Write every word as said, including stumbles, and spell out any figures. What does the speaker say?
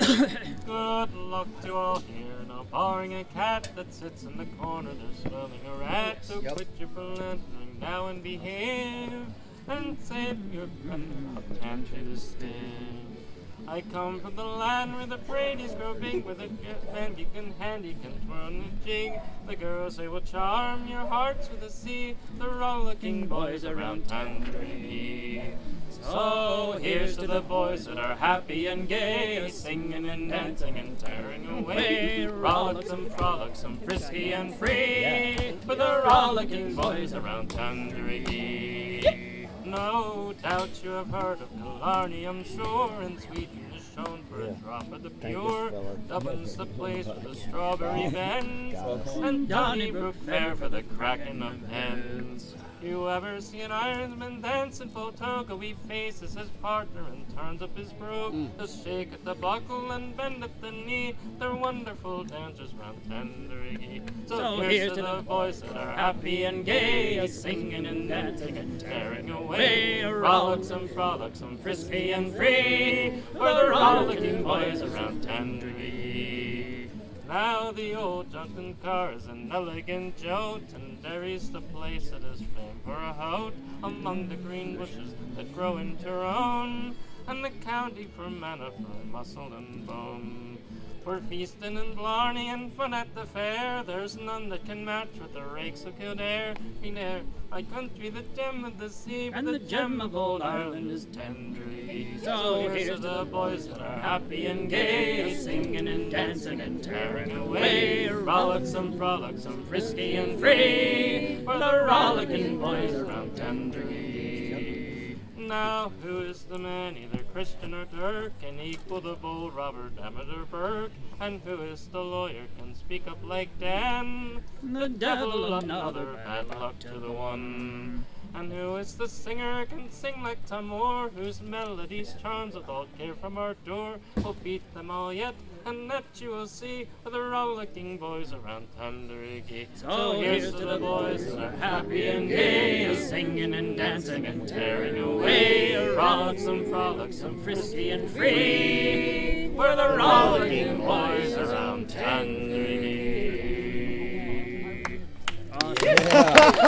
Good luck to all here, now barring a cat that sits in the corner, there's smelling a rat. So Yep. quit your philandering now and behave, and save your breath from pantry to sting. I come from the land where the Brady's grow big, where the band you can handy can twirl the jig. The girls they will charm your hearts with the sea, the rollicking boys around Tandragee. So here's to the boys that are happy and gay, singing and dancing and tearing away. Frolicsome, frolicsome, frisky and free, with the rollicking boys around Tandragee. No doubt you have heard of Killarney, I'm sure, and Sweden is shown for a drop of the pure. Dublin's the place for the strawberry bends, and Donnybrook fair for the cracking of hens. You ever see an Ironsman dance in full toga? He faces his partner and turns up his brogue. Mm. Just shake at the buckle and bend at the knee. They're wonderful dancers round Tandragee. So, so here's, here's to the boys that are happy and gay, singing and dancing and tearing away. Frolicsome, frolicsome, frisky and free, we're the rollicking boys around Tandragee. Now the old Junction car is an elegant jolt, and Derry's the place that is famed for a hout among the green bushes that grow in Tyrone, and the county for manna, for muscle and bone. For feasting in Blarney and fun at the fair, there's none that can match with the rakes of Kildare. Kildare, my country, the gem of the sea, but the gem of old Ireland is Tandragee. So here's to the boys that are happy and gay, singing and dancing and tearing away. Frolicsome, frolicsome, frisky and free, we're the rollicking boys around Tandragee. Now, who is the man, either Christian or Turk, can equal the bold Robert Emmet or Burke? And who is the lawyer, can speak up like Dan? The devil, another bad luck to the one. And who is the singer, can sing like Tom Moore, whose melodies charms with all care from our door? We'll beat them all yet, and that you will see, with the rollicking boys around Tandragee. So, so here's to the boys that are happy and gay, singing and dancing and tearing away. Frolicsome, frolicsome, frisky and free, we're the rollicking boys around Tandragee. Yeah.